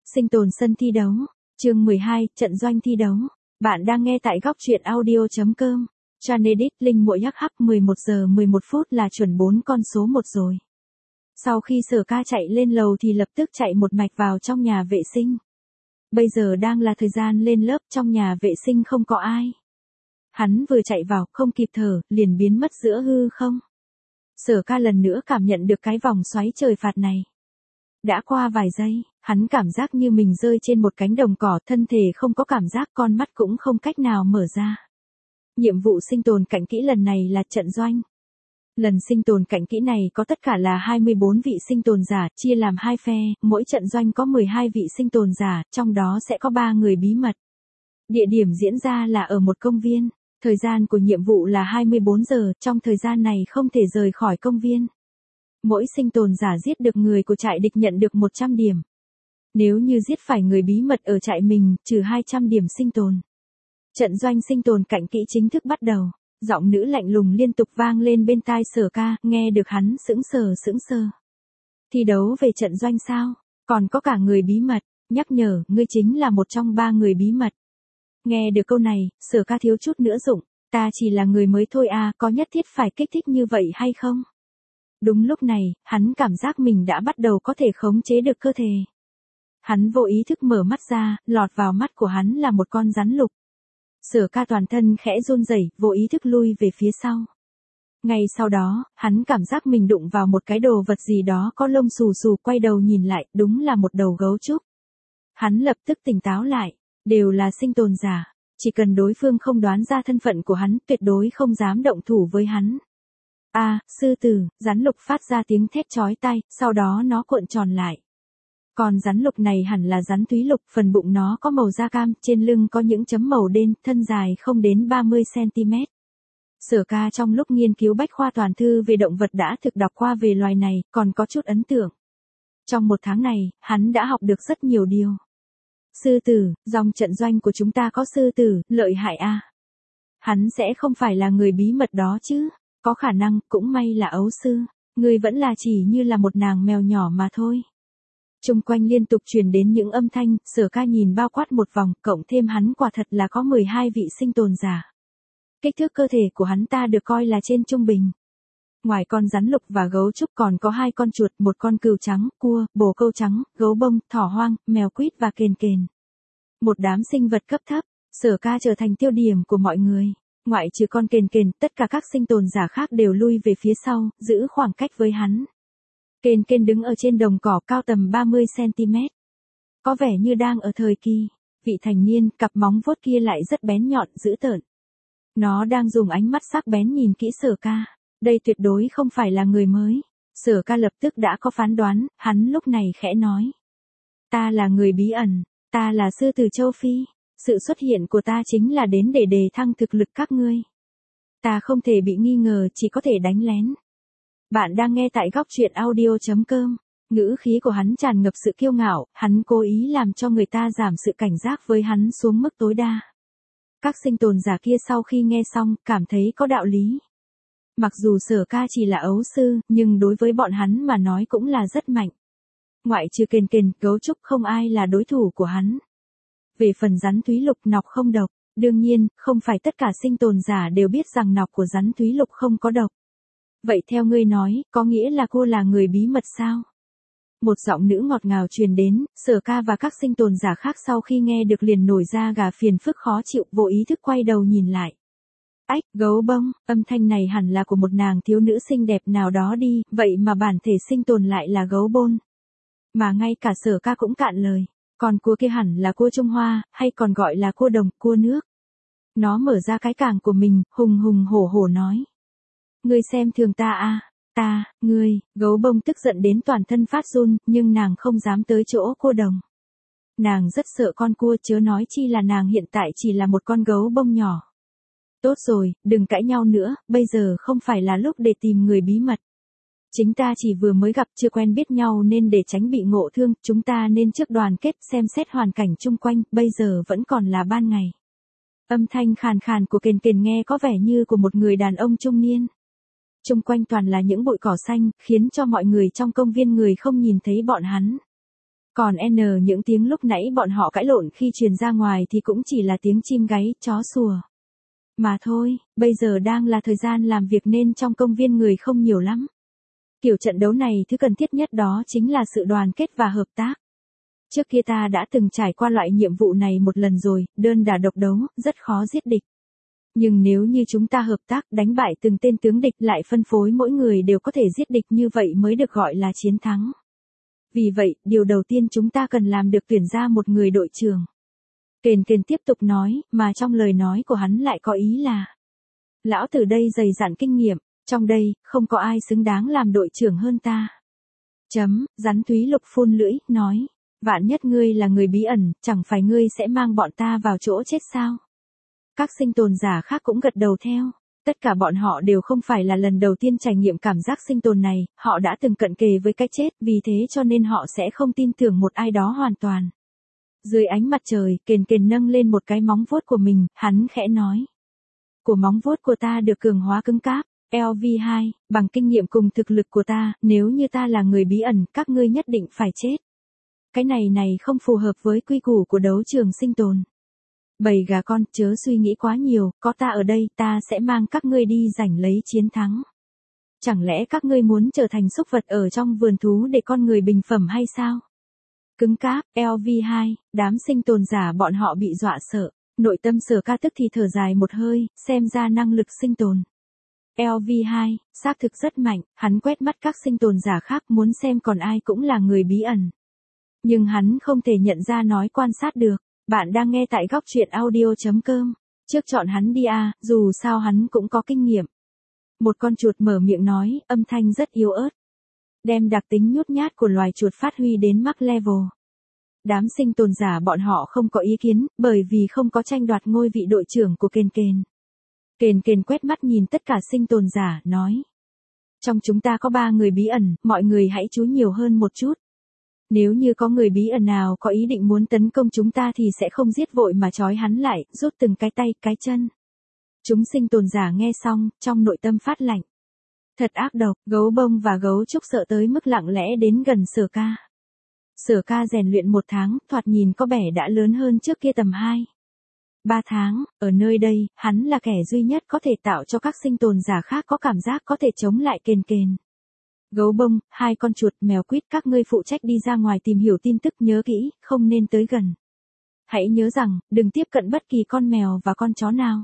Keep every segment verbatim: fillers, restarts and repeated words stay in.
Sinh tồn sân thi đấu. Chương mười hai, trận doanh thi đấu. Bạn đang nghe tại góc truyện audio chấm com. Chanedit, Linh muội nhắc hắc mười một giờ mười một phút là chuẩn bốn con số một rồi. Sau khi Sở Ca chạy lên lầu thì lập tức chạy một mạch vào trong nhà vệ sinh. Bây giờ đang là thời gian lên lớp, trong nhà vệ sinh không có ai. Hắn vừa chạy vào, không kịp thở, liền biến mất giữa hư không. Sở Ca lần nữa cảm nhận được cái vòng xoáy trời phạt này. Đã qua vài giây, hắn cảm giác như mình rơi trên một cánh đồng cỏ, thân thể không có cảm giác, con mắt cũng không cách nào mở ra. Nhiệm vụ sinh tồn cạnh kỹ lần này là trận doanh. Lần sinh tồn cạnh kỹ này có tất cả là hai mươi bốn vị sinh tồn giả, chia làm hai phe, mỗi trận doanh có mười hai vị sinh tồn giả, trong đó sẽ có ba người bí mật. Địa điểm diễn ra là ở một công viên. Thời gian của nhiệm vụ là hai mươi bốn giờ, trong thời gian này không thể rời khỏi công viên. Mỗi sinh tồn giả giết được người của trại địch nhận được một trăm điểm. Nếu như giết phải người bí mật ở trại mình, trừ hai trăm điểm sinh tồn. Trận doanh sinh tồn cạnh kỹ chính thức bắt đầu. Giọng nữ lạnh lùng liên tục vang lên bên tai Sở Ca, nghe được hắn sững sờ sững sờ. Thi đấu về trận doanh sao? Còn có cả người bí mật, nhắc nhở, ngươi chính là một trong ba người bí mật. Nghe được câu này, Sở Ca thiếu chút nữa rụng, ta chỉ là người mới thôi à, có nhất thiết phải kích thích như vậy hay không? Đúng lúc này, hắn cảm giác mình đã bắt đầu có thể khống chế được cơ thể. Hắn vô ý thức mở mắt ra, lọt vào mắt của hắn là một con rắn lục. Sở Ca toàn thân khẽ run rẩy, vô ý thức lui về phía sau. Ngay sau đó, hắn cảm giác mình đụng vào một cái đồ vật gì đó có lông xù xù, quay đầu nhìn lại, đúng là một đầu gấu trúc. Hắn lập tức tỉnh táo lại, đều là sinh tồn giả, chỉ cần đối phương không đoán ra thân phận của hắn, tuyệt đối không dám động thủ với hắn. A, à, sư tử, rắn lục phát ra tiếng thét chói tai, sau đó nó cuộn tròn lại. Còn rắn lục này hẳn là rắn thúy lục, phần bụng nó có màu da cam, trên lưng có những chấm màu đen, thân dài không đến ba mươi xăng ti mét. Sở Ca trong lúc nghiên cứu bách khoa toàn thư về động vật đã thực đọc qua về loài này, còn có chút ấn tượng. Trong một tháng này, hắn đã học được rất nhiều điều. Sư tử, dòng trận doanh của chúng ta có sư tử, lợi hại a. À. Hắn sẽ không phải là người bí mật đó chứ, có khả năng, cũng may là ấu sư, người vẫn là chỉ như là một nàng mèo nhỏ mà thôi. Trung quanh liên tục truyền đến những âm thanh, Sở Ca nhìn bao quát một vòng, cộng thêm hắn quả thật là có mười hai vị sinh tồn giả. Kích thước cơ thể của hắn ta được coi là trên trung bình. Ngoài con rắn lục và gấu trúc còn có hai con chuột, một con cừu trắng, cua, bồ câu trắng, gấu bông, thỏ hoang, mèo quýt và kền kền. Một đám sinh vật cấp thấp, Sở Ca trở thành tiêu điểm của mọi người. Ngoại trừ con kền kền, tất cả các sinh tồn giả khác đều lui về phía sau, giữ khoảng cách với hắn. Kền kền đứng ở trên đồng cỏ cao tầm ba mươi xăng ti mét. Có vẻ như đang ở thời kỳ vị thành niên, cặp móng vuốt kia lại rất bén nhọn, dữ tợn. Nó đang dùng ánh mắt sắc bén nhìn kỹ Sở Ca. Đây tuyệt đối không phải là người mới. Sở Ca lập tức đã có phán đoán, hắn lúc này khẽ nói. Ta là người bí ẩn, ta là sư tử châu Phi. Sự xuất hiện của ta chính là đến để đề thăng thực lực các ngươi. Ta không thể bị nghi ngờ, chỉ có thể đánh lén. Bạn đang nghe tại góc truyện audio chấm com. Ngữ khí của hắn tràn ngập sự kiêu ngạo, hắn cố ý làm cho người ta giảm sự cảnh giác với hắn xuống mức tối đa. Các sinh tồn giả kia sau khi nghe xong, cảm thấy có đạo lý. Mặc dù Sở Ca chỉ là ấu sư, nhưng đối với bọn hắn mà nói cũng là rất mạnh. Ngoại trừ kền kền, gấu trúc không ai là đối thủ của hắn. Về phần rắn thúy lục, nọc không độc, đương nhiên, không phải tất cả sinh tồn giả đều biết rằng nọc của rắn thúy lục không có độc. Vậy theo ngươi nói, có nghĩa là cô là người bí mật sao? Một giọng nữ ngọt ngào truyền đến, Sở Ca và các sinh tồn giả khác sau khi nghe được liền nổi ra gà phiền phức khó chịu, vô ý thức quay đầu nhìn lại. Ách, gấu bông, âm thanh này hẳn là của một nàng thiếu nữ xinh đẹp nào đó đi, vậy mà bản thể sinh tồn lại là gấu bôn. Mà ngay cả Sở Ca cũng cạn lời, còn cua kia hẳn là cua Trung Hoa, hay còn gọi là cua đồng, cua nước. Nó mở ra cái càng của mình, hùng hùng hổ hổ nói. Ngươi xem thường ta à, ta, ngươi, gấu bông tức giận đến toàn thân phát run, nhưng nàng không dám tới chỗ cua đồng. Nàng rất sợ con cua, chớ nói chi là nàng hiện tại chỉ là một con gấu bông nhỏ. Tốt rồi, đừng cãi nhau nữa, bây giờ không phải là lúc để tìm người bí mật. Chính ta chỉ vừa mới gặp, chưa quen biết nhau, nên để tránh bị ngộ thương, chúng ta nên trước đoàn kết, xem xét hoàn cảnh chung quanh, bây giờ vẫn còn là ban ngày. Âm thanh khàn khàn của kền kền nghe có vẻ như của một người đàn ông trung niên. Chung quanh toàn là những bụi cỏ xanh, khiến cho mọi người trong công viên người không nhìn thấy bọn hắn. Còn N những tiếng lúc nãy bọn họ cãi lộn khi truyền ra ngoài thì cũng chỉ là tiếng chim gáy, chó sủa. Mà thôi, bây giờ đang là thời gian làm việc nên trong công viên người không nhiều lắm. Kiểu trận đấu này thứ cần thiết nhất đó chính là sự đoàn kết và hợp tác. Trước kia ta đã từng trải qua loại nhiệm vụ này một lần rồi, đơn đả độc đấu, rất khó giết địch. Nhưng nếu như chúng ta hợp tác đánh bại từng tên tướng địch lại phân phối mỗi người đều có thể giết địch như vậy mới được gọi là chiến thắng. Vì vậy, điều đầu tiên chúng ta cần làm được tuyển ra một người đội trưởng. Kền Kền tiếp tục nói, mà trong lời nói của hắn lại có ý là: lão tử đây dày dặn kinh nghiệm, trong đây, không có ai xứng đáng làm đội trưởng hơn ta. Chấm, rắn Thúy Lục phun lưỡi, nói, vạn nhất ngươi là người bí ẩn, chẳng phải ngươi sẽ mang bọn ta vào chỗ chết sao? Các sinh tồn giả khác cũng gật đầu theo. Tất cả bọn họ đều không phải là lần đầu tiên trải nghiệm cảm giác sinh tồn này, họ đã từng cận kề với cái chết, vì thế cho nên họ sẽ không tin tưởng một ai đó hoàn toàn. Dưới ánh mặt trời, Kền Kền nâng lên một cái móng vuốt của mình, hắn khẽ nói. Của móng vuốt của ta được cường hóa cứng cáp, L V hai, bằng kinh nghiệm cùng thực lực của ta, nếu như ta là người bí ẩn, các ngươi nhất định phải chết. Cái này này không phù hợp với quy củ của đấu trường sinh tồn. Bầy gà con, chớ suy nghĩ quá nhiều, có ta ở đây, ta sẽ mang các ngươi đi giành lấy chiến thắng. Chẳng lẽ các ngươi muốn trở thành súc vật ở trong vườn thú để con người bình phẩm hay sao? Cứng cáp, L V hai, đám sinh tồn giả bọn họ bị dọa sợ, nội tâm Sở Ca tức thì thở dài một hơi, xem ra năng lực sinh tồn. L V hai, xác thực rất mạnh, hắn quét mắt các sinh tồn giả khác muốn xem còn ai cũng là người bí ẩn. Nhưng hắn không thể nhận ra nói quan sát được. Bạn đang nghe tại góc truyện audio chấm com. Trước chọn hắn đi à, dù sao hắn cũng có kinh nghiệm. Một con chuột mở miệng nói, âm thanh rất yếu ớt. Đem đặc tính nhút nhát của loài chuột phát huy đến max level. Đám sinh tồn giả bọn họ không có ý kiến, bởi vì không có tranh đoạt ngôi vị đội trưởng của Kền Kền. Kền Kền quét mắt nhìn tất cả sinh tồn giả, nói. Trong chúng ta có ba người bí ẩn, mọi người hãy chú nhiều hơn một chút. Nếu như có người bí ẩn nào có ý định muốn tấn công chúng ta thì sẽ không giết vội mà trói hắn lại, rút từng cái tay, cái chân. Chúng sinh tồn giả nghe xong, trong nội tâm phát lạnh. Thật ác độc, gấu bông và gấu trúc sợ tới mức lặng lẽ đến gần Sở Ca. Sở Ca rèn luyện một tháng, thoạt nhìn có vẻ đã lớn hơn trước kia tầm hai. Ba tháng, ở nơi đây, hắn là kẻ duy nhất có thể tạo cho các sinh tồn giả khác có cảm giác có thể chống lại Kền Kền. Gấu bông, hai con chuột, mèo quýt, các ngươi phụ trách đi ra ngoài tìm hiểu tin tức, nhớ kỹ, không nên tới gần. Hãy nhớ rằng, đừng tiếp cận bất kỳ con mèo và con chó nào.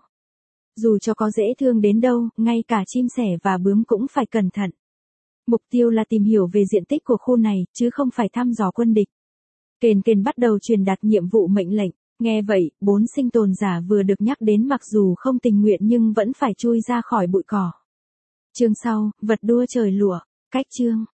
Dù cho có dễ thương đến đâu, ngay cả chim sẻ và bướm cũng phải cẩn thận. Mục tiêu là tìm hiểu về diện tích của khu này, chứ không phải thăm dò quân địch. Kền Kền bắt đầu truyền đạt nhiệm vụ mệnh lệnh. Nghe vậy, bốn sinh tồn giả vừa được nhắc đến mặc dù không tình nguyện nhưng vẫn phải chui ra khỏi bụi cỏ. Chương sau, vật đua trời lụa. Cách chương.